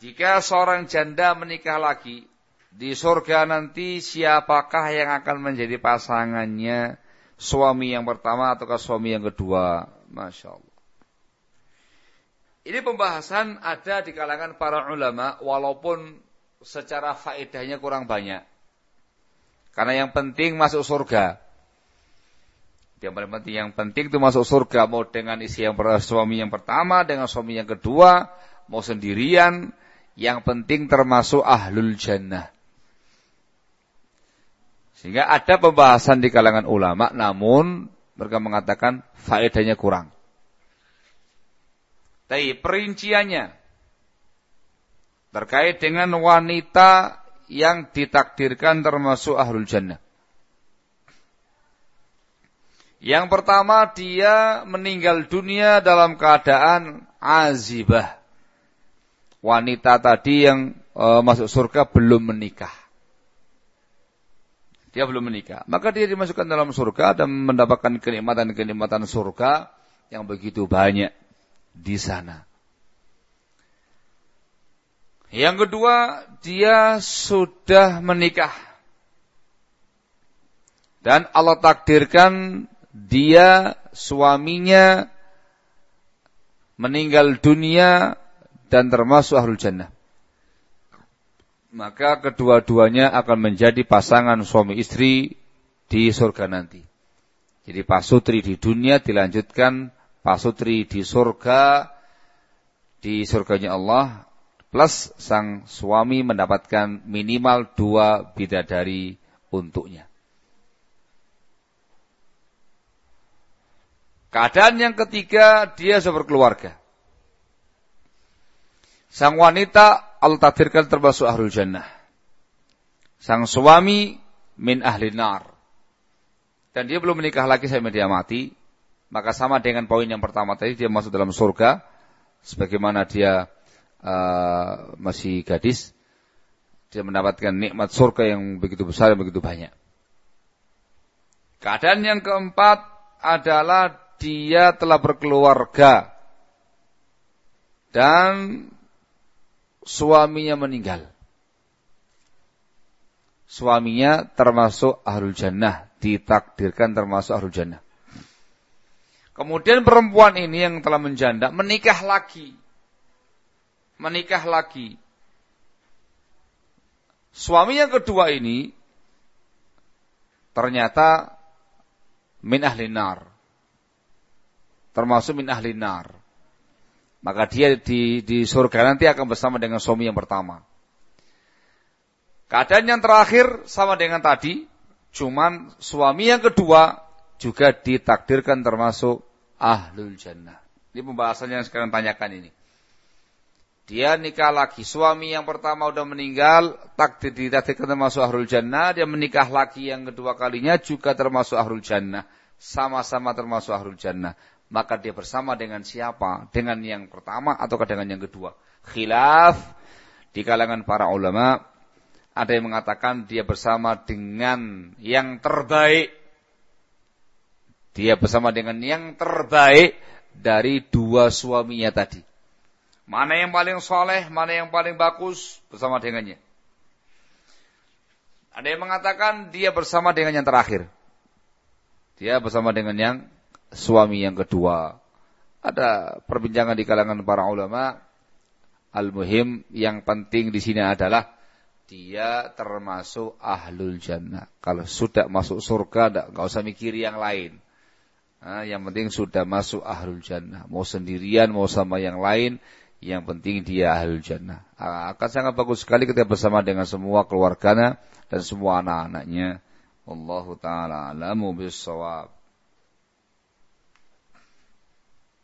Jika seorang janda menikah lagi, di surga nanti siapakah yang akan menjadi pasangannya, suami yang pertama ataukah suami yang kedua? Masya Allah. Ini pembahasan ada di kalangan para ulama, walaupun secara faedahnya kurang banyak. Karena yang penting masuk surga. Yang penting itu masuk surga, mau dengan suami yang pertama, dengan suami yang kedua, mau sendirian, yang penting termasuk ahlul jannah. Sehingga ada pembahasan di kalangan ulama, namun mereka mengatakan faedahnya kurang. Tapi perinciannya terkait dengan wanita yang ditakdirkan termasuk ahlul jannah. Yang pertama, dia meninggal dunia dalam keadaan azibah. Wanita tadi yang masuk surga belum menikah. Dia belum menikah. Maka dia dimasukkan dalam surga dan mendapatkan kenikmatan-kenikmatan surga yang begitu banyak di sana. Yang kedua, dia sudah menikah. Dan Allah takdirkan dia, suaminya meninggal dunia dan termasuk ahlul jannah. Maka kedua-duanya akan menjadi pasangan suami istri di surga nanti. Jadi pasutri di dunia dilanjutkan pasutri di surganya Allah, plus sang suami mendapatkan minimal 2 bidadari untuknya. Keadaan yang ketiga, dia sudah berkeluarga. Sang wanita Allah takdirkan termasuk ahlul jannah. Sang suami min ahli nar. Dan dia belum menikah lagi sampai dia mati. Maka sama dengan poin yang pertama tadi, dia masuk dalam surga. Sebagaimana dia masih gadis, dia mendapatkan nikmat surga yang begitu besar, yang begitu banyak. Keadaan yang keempat adalah dia telah berkeluarga dan suaminya meninggal. Suaminya termasuk ahlul jannah, ditakdirkan termasuk ahlul jannah. Kemudian perempuan ini yang telah menjanda menikah lagi. Suami yang kedua ini ternyata min ahli nar. Termasuk min ahli nar. Maka dia di surga nanti akan bersama dengan suami yang pertama. Keadaan yang terakhir sama dengan tadi, cuman suami yang kedua juga ditakdirkan termasuk ahlul jannah. Ini pembahasannya yang sekarang tanyakan ini. Dia nikah lagi, suami yang pertama udah meninggal, ditakdirkan termasuk ahlul jannah. Dia menikah lagi yang kedua kalinya juga termasuk ahlul jannah. Sama-sama termasuk ahlul jannah. Maka dia bersama dengan siapa? Dengan yang pertama ataukah dengan yang kedua? Khilaf di kalangan para ulama. Ada yang mengatakan dia bersama dengan yang terbaik. Dia bersama dengan yang terbaik dari dua suaminya tadi. Mana yang paling soleh, mana yang paling bagus, bersama dengannya. Ada yang mengatakan dia bersama dengan yang terakhir. Dia bersama dengan yang suami yang kedua. Ada perbincangan di kalangan para ulama. Al-muhim, yang penting di sini adalah dia termasuk ahlul jannah. Kalau sudah masuk surga, enggak usah mikir yang lain. Nah, yang penting sudah masuk ahlul jannah. Mau sendirian, mau sama yang lain, yang penting dia ahlul jannah. Akan sangat bagus sekali ketika bersama dengan semua keluarganya dan semua anak-anaknya. Wallahu ta'ala a'lamu bis-shawab.